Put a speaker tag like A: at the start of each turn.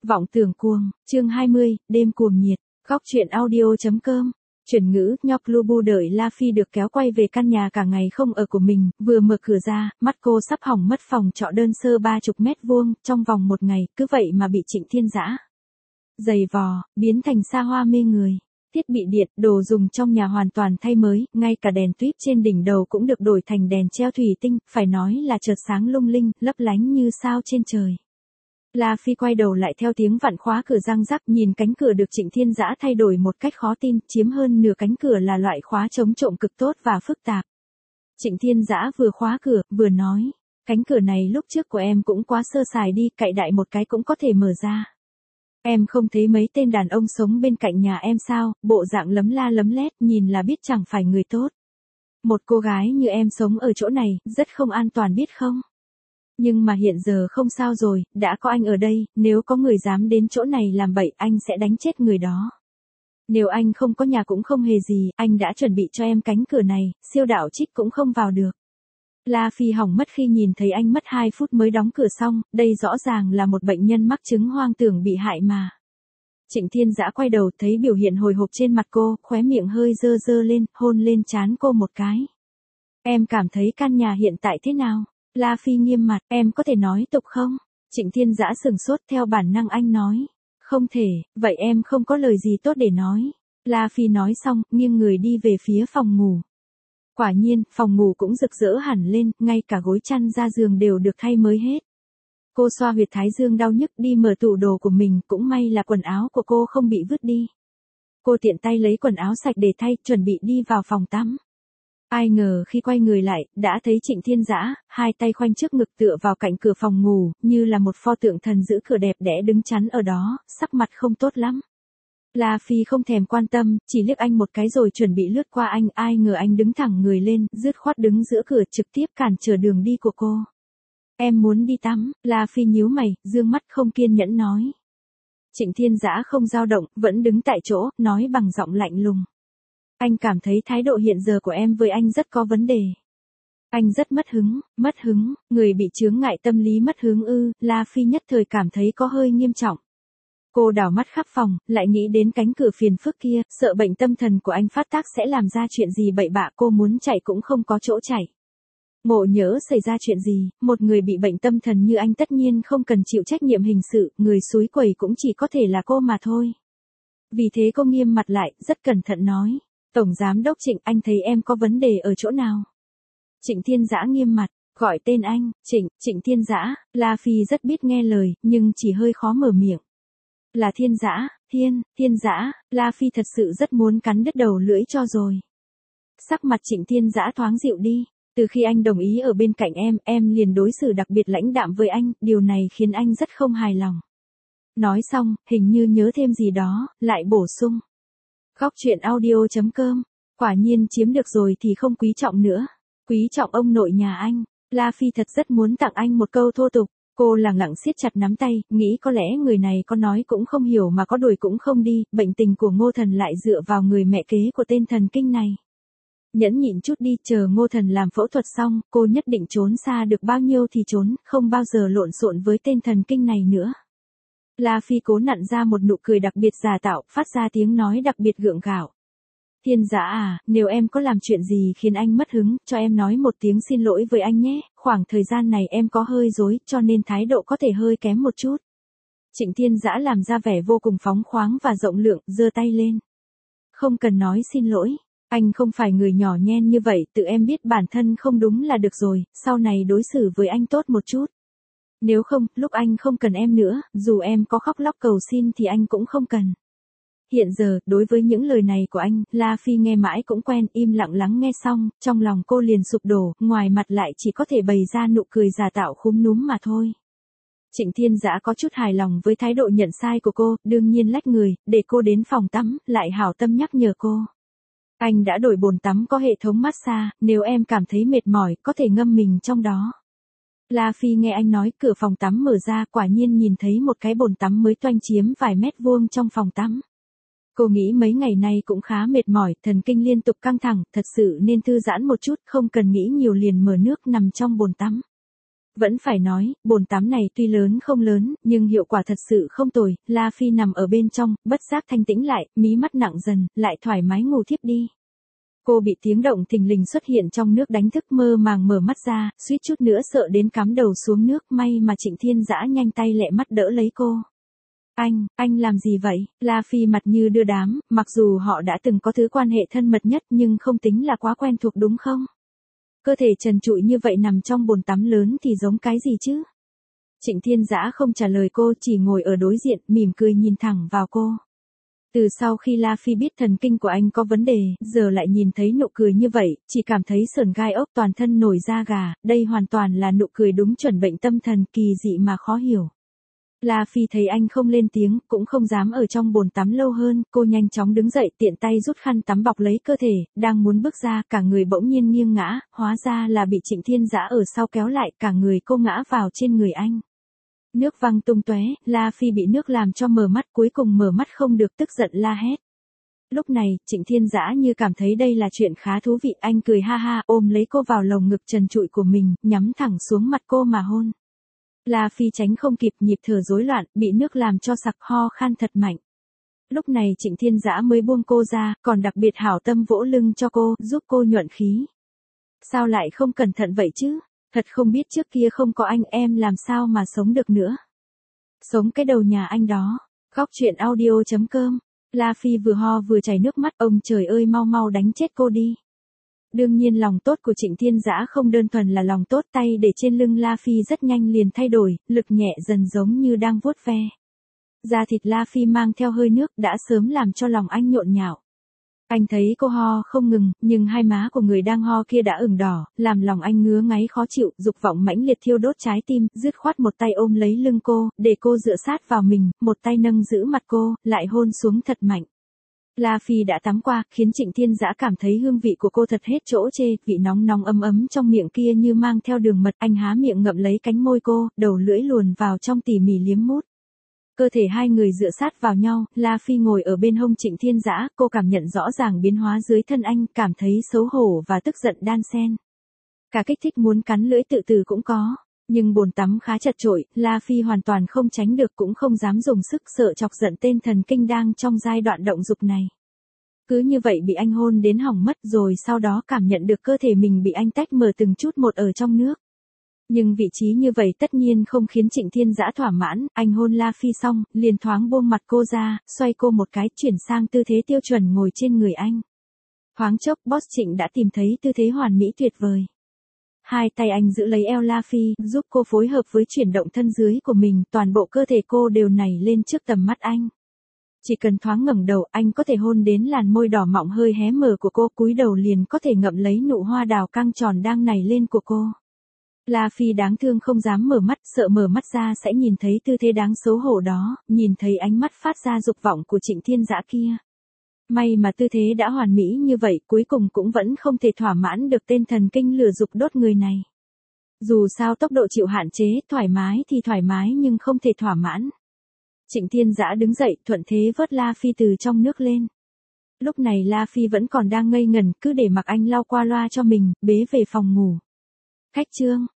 A: Vọng tưởng cuồng, chương 20, đêm cuồng nhiệt, góc truyện audio.com. Chuyển ngữ, nhóc Lubu đợi La Phi được kéo quay về căn nhà cả ngày không ở của mình, vừa mở cửa ra, mắt cô sắp hỏng mất. Phòng trọ đơn sơ 30 mét vuông, trong vòng một ngày, cứ vậy mà bị Trịnh Thiên Dã giày vò, biến thành xa hoa mê người. Thiết bị điện, đồ dùng trong nhà hoàn toàn thay mới, ngay cả đèn tuýp trên đỉnh đầu cũng được đổi thành đèn treo thủy tinh, phải nói là chợt sáng lung linh, lấp lánh như sao trên trời. La Phi quay đầu lại theo tiếng vặn khóa cửa răng rắc, nhìn cánh cửa được Trịnh Thiên Dã thay đổi một cách khó tin, chiếm hơn nửa cánh cửa là loại khóa chống trộm cực tốt và phức tạp. Trịnh Thiên Dã vừa khóa cửa, vừa nói, cánh cửa này lúc trước của em cũng quá sơ sài đi, cậy đại một cái cũng có thể mở ra. Em không thấy mấy tên đàn ông sống bên cạnh nhà em sao, bộ dạng lấm la lấm lét, nhìn là biết chẳng phải người tốt. Một cô gái như em sống ở chỗ này, rất không an toàn biết không? Nhưng mà hiện giờ không sao rồi, đã có anh ở đây, nếu có người dám đến chỗ này làm bậy, anh sẽ đánh chết người đó. Nếu anh không có nhà cũng không hề gì, anh đã chuẩn bị cho em cánh cửa này, siêu đạo trích cũng không vào được. La Phi hỏng mất khi nhìn thấy anh mất 2 phút mới đóng cửa xong, đây rõ ràng là một bệnh nhân mắc chứng hoang tưởng bị hại mà. Trịnh Thiên Dã quay đầu thấy biểu hiện hồi hộp trên mặt cô, khóe miệng hơi dơ dơ lên, hôn lên trán cô một cái. Em cảm thấy căn nhà hiện tại thế nào? La Phi nghiêm mặt, em có thể nói tục không? Trịnh Thiên Dã sừng sốt, theo bản năng anh nói. Không thể, vậy em không có lời gì tốt để nói. La Phi nói xong, nghiêng người đi về phía phòng ngủ. Quả nhiên, phòng ngủ cũng rực rỡ hẳn lên, ngay cả gối chăn ra giường đều được thay mới hết. Cô xoa huyệt thái dương đau nhức đi mở tủ đồ của mình, cũng may là quần áo của cô không bị vứt đi. Cô tiện tay lấy quần áo sạch để thay, chuẩn bị đi vào phòng tắm. Ai ngờ khi quay người lại, đã thấy Trịnh Thiên Dã, hai tay khoanh trước ngực tựa vào cạnh cửa phòng ngủ, như là một pho tượng thần giữ cửa đẹp đẽ đứng chắn ở đó, sắc mặt không tốt lắm. La Phi không thèm quan tâm, chỉ liếc anh một cái rồi chuẩn bị lướt qua anh, ai ngờ anh đứng thẳng người lên, dứt khoát đứng giữa cửa trực tiếp cản trở đường đi của cô. Em muốn đi tắm, La Phi nhíu mày, dương mắt không kiên nhẫn nói. Trịnh Thiên Dã không dao động, vẫn đứng tại chỗ, nói bằng giọng lạnh lùng. Anh cảm thấy thái độ hiện giờ của em với anh rất có vấn đề. Anh rất mất hứng, người bị chướng ngại tâm lý mất hướng ư, La Phi nhất thời cảm thấy có hơi nghiêm trọng. Cô đảo mắt khắp phòng, lại nghĩ đến cánh cửa phiền phức kia, sợ bệnh tâm thần của anh phát tác sẽ làm ra chuyện gì bậy bạ, cô muốn chạy cũng không có chỗ chạy. Ngộ nhỡ xảy ra chuyện gì, một người bị bệnh tâm thần như anh tất nhiên không cần chịu trách nhiệm hình sự, người xúi quẩy cũng chỉ có thể là cô mà thôi. Vì thế cô nghiêm mặt lại, rất cẩn thận nói. Tổng Giám đốc Trịnh, anh thấy em có vấn đề ở chỗ nào? Trịnh Thiên Dã nghiêm mặt, gọi tên anh, Trịnh Thiên Dã, La Phi rất biết nghe lời, nhưng chỉ hơi khó mở miệng. Là Thiên Dã, Thiên Dã, La Phi thật sự rất muốn cắn đứt đầu lưỡi cho rồi. Sắc mặt Trịnh Thiên Dã thoáng dịu đi, từ khi anh đồng ý ở bên cạnh em liền đối xử đặc biệt lãnh đạm với anh, điều này khiến anh rất không hài lòng. Nói xong, hình như nhớ thêm gì đó, lại bổ sung. Góc truyện audio.com, quả nhiên chiếm được rồi thì không quý trọng nữa. Quý trọng ông nội nhà anh, La Phi thật rất muốn tặng anh một câu thô tục. Cô lẳng lặng siết chặt nắm tay, nghĩ có lẽ người này có nói cũng không hiểu mà có đuổi cũng không đi, bệnh tình của Ngô Thần lại dựa vào người mẹ kế của tên thần kinh này. Nhẫn nhịn chút đi, chờ Ngô Thần làm phẫu thuật xong, cô nhất định trốn xa được bao nhiêu thì trốn, không bao giờ lộn xộn với tên thần kinh này nữa. La Phi cố nặn ra một nụ cười đặc biệt giả tạo, phát ra tiếng nói đặc biệt gượng gạo. Thiên Dã à, nếu em có làm chuyện gì khiến anh mất hứng, cho em nói một tiếng xin lỗi với anh nhé, khoảng thời gian này em có hơi dối, cho nên thái độ có thể hơi kém một chút. Trịnh Thiên Dã làm ra vẻ vô cùng phóng khoáng và rộng lượng, giơ tay lên. Không cần nói xin lỗi, anh không phải người nhỏ nhen như vậy, tự em biết bản thân không đúng là được rồi, sau này đối xử với anh tốt một chút. Nếu không, lúc anh không cần em nữa, dù em có khóc lóc cầu xin thì anh cũng không cần. Hiện giờ, đối với những lời này của anh, La Phi nghe mãi cũng quen, im lặng lắng nghe xong, trong lòng cô liền sụp đổ, ngoài mặt lại chỉ có thể bày ra nụ cười giả tạo khúm núm mà thôi. Trịnh Thiên Dã có chút hài lòng với thái độ nhận sai của cô, đương nhiên lách người, để cô đến phòng tắm, lại hảo tâm nhắc nhở cô. Anh đã đổi bồn tắm có hệ thống massage, nếu em cảm thấy mệt mỏi, có thể ngâm mình trong đó. La Phi nghe anh nói, cửa phòng tắm mở ra, quả nhiên nhìn thấy một cái bồn tắm mới toanh chiếm vài mét vuông trong phòng tắm. Cô nghĩ mấy ngày nay cũng khá mệt mỏi, thần kinh liên tục căng thẳng, thật sự nên thư giãn một chút, không cần nghĩ nhiều liền mở nước nằm trong bồn tắm. Vẫn phải nói, bồn tắm này tuy lớn không lớn, nhưng hiệu quả thật sự không tồi, La Phi nằm ở bên trong, bất giác thanh tĩnh lại, mí mắt nặng dần, lại thoải mái ngủ thiếp đi. Cô bị tiếng động thình lình xuất hiện trong nước đánh thức mơ màng mở mắt ra, suýt chút nữa sợ đến cắm đầu xuống nước, may mà Trịnh Thiên Dã nhanh tay lẹ mắt đỡ lấy cô. Anh làm gì vậy? La Phi mặt như đưa đám, mặc dù họ đã từng có thứ quan hệ thân mật nhất nhưng không tính là quá quen thuộc đúng không? Cơ thể trần trụi như vậy nằm trong bồn tắm lớn thì giống cái gì chứ? Trịnh Thiên Dã không trả lời cô, chỉ ngồi ở đối diện, mỉm cười nhìn thẳng vào cô. Từ sau khi La Phi biết thần kinh của anh có vấn đề, giờ lại nhìn thấy nụ cười như vậy, chỉ cảm thấy sởn gai ốc toàn thân nổi da gà, đây hoàn toàn là nụ cười đúng chuẩn bệnh tâm thần, kỳ dị mà khó hiểu. La Phi thấy anh không lên tiếng, cũng không dám ở trong bồn tắm lâu hơn, cô nhanh chóng đứng dậy tiện tay rút khăn tắm bọc lấy cơ thể, đang muốn bước ra, cả người bỗng nhiên nghiêng ngã, hóa ra là bị Trịnh Thiên Dã ở sau kéo lại, cả người cô ngã vào trên người anh. Nước văng tung tóe, La Phi bị nước làm cho mở mắt, cuối cùng mở mắt không được, tức giận la hét. Lúc này, Trịnh Thiên Dã như cảm thấy đây là chuyện khá thú vị, anh cười ha ha, ôm lấy cô vào lồng ngực trần trụi của mình, nhắm thẳng xuống mặt cô mà hôn. La Phi tránh không kịp, nhịp thở rối loạn, bị nước làm cho sặc, ho khan thật mạnh. Lúc này Trịnh Thiên Dã mới buông cô ra, còn đặc biệt hảo tâm vỗ lưng cho cô, giúp cô nhuận khí. Sao lại không cẩn thận vậy chứ? Thật không biết trước kia không có anh em làm sao mà sống được nữa. Sống cái đầu nhà anh đó. Khóc chuyện audio.com. La Phi vừa ho vừa chảy nước mắt, ông trời ơi mau mau đánh chết cô đi. Đương nhiên lòng tốt của Trịnh Thiên Dã không đơn thuần là lòng tốt, tay để trên lưng La Phi rất nhanh liền thay đổi, lực nhẹ dần giống như đang vuốt ve. Da thịt La Phi mang theo hơi nước đã sớm làm cho lòng anh nhộn nhạo. Anh thấy cô ho không ngừng, nhưng hai má của người đang ho kia đã ửng đỏ, làm lòng anh ngứa ngáy khó chịu, dục vọng mãnh liệt thiêu đốt trái tim, dứt khoát một tay ôm lấy lưng cô, để cô dựa sát vào mình, một tay nâng giữ mặt cô, lại hôn xuống thật mạnh. La Phi đã tắm qua, khiến Trịnh Thiên Dã cảm thấy hương vị của cô thật hết chỗ chê, vị nóng nóng ấm ấm trong miệng kia như mang theo đường mật, anh há miệng ngậm lấy cánh môi cô, đầu lưỡi luồn vào trong tỉ mỉ liếm mút. Cơ thể hai người dựa sát vào nhau, La Phi ngồi ở bên hông Trịnh Thiên Dã, cô cảm nhận rõ ràng biến hóa dưới thân anh, cảm thấy xấu hổ và tức giận đan xen. Cả kích thích muốn cắn lưỡi tự tử cũng có. Nhưng bồn tắm khá chật chội, La Phi hoàn toàn không tránh được, cũng không dám dùng sức, sợ chọc giận tên thần kinh đang trong giai đoạn động dục này. Cứ như vậy bị anh hôn đến hỏng mất, rồi sau đó cảm nhận được cơ thể mình bị anh tách mở từng chút một ở trong nước. Nhưng vị trí như vậy tất nhiên không khiến Trịnh Thiên Dã thỏa mãn, anh hôn La Phi xong, liền thoáng buông mặt cô ra, xoay cô một cái, chuyển sang tư thế tiêu chuẩn ngồi trên người anh. Thoáng chốc, boss Trịnh đã tìm thấy tư thế hoàn mỹ tuyệt vời. Hai tay anh giữ lấy eo La Phi, giúp cô phối hợp với chuyển động thân dưới của mình, toàn bộ cơ thể cô đều nảy lên trước tầm mắt anh. Chỉ cần thoáng ngẩng đầu, anh có thể hôn đến làn môi đỏ mọng hơi hé mở của cô, cúi đầu liền có thể ngậm lấy nụ hoa đào căng tròn đang nảy lên của cô. La Phi đáng thương không dám mở mắt, sợ mở mắt ra sẽ nhìn thấy tư thế đáng xấu hổ đó, nhìn thấy ánh mắt phát ra dục vọng của Trịnh Thiên Dã kia. May mà tư thế đã hoàn mỹ như vậy, cuối cùng cũng vẫn không thể thỏa mãn được tên thần kinh lừa dục đốt người này. Dù sao tốc độ chịu hạn chế, thoải mái thì thoải mái nhưng không thể thỏa mãn. Trịnh Thiên Dã đứng dậy, thuận thế vớt La Phi từ trong nước lên. Lúc này La Phi vẫn còn đang ngây ngẩn, cứ để mặc anh lau qua loa cho mình, bế về phòng ngủ. Khách trương.